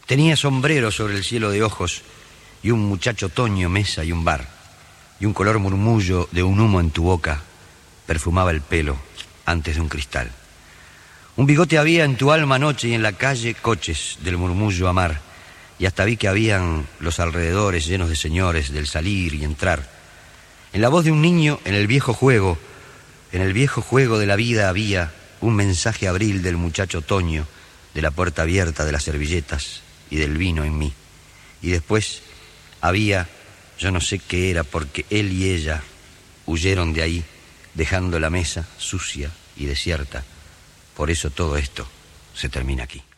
Tenía sombrero sobre el cielo de ojos y un muchacho otoño, mesa y un bar. Y un color murmullo de un humo en tu boca perfumaba el pelo antes de un cristal. Un bigote había en tu alma anoche y en la calle coches del murmullo a mar. Y hasta vi que habían los alrededores llenos de señores del salir y entrar. En la voz de un niño, en el viejo juego de la vida había un mensaje abril del muchacho otoño, de la puerta abierta, de las servilletas y del vino en mí. Y después había, yo no sé qué era, porque él y ella huyeron de ahí, dejando la mesa sucia y desierta. Por eso todo esto se termina aquí.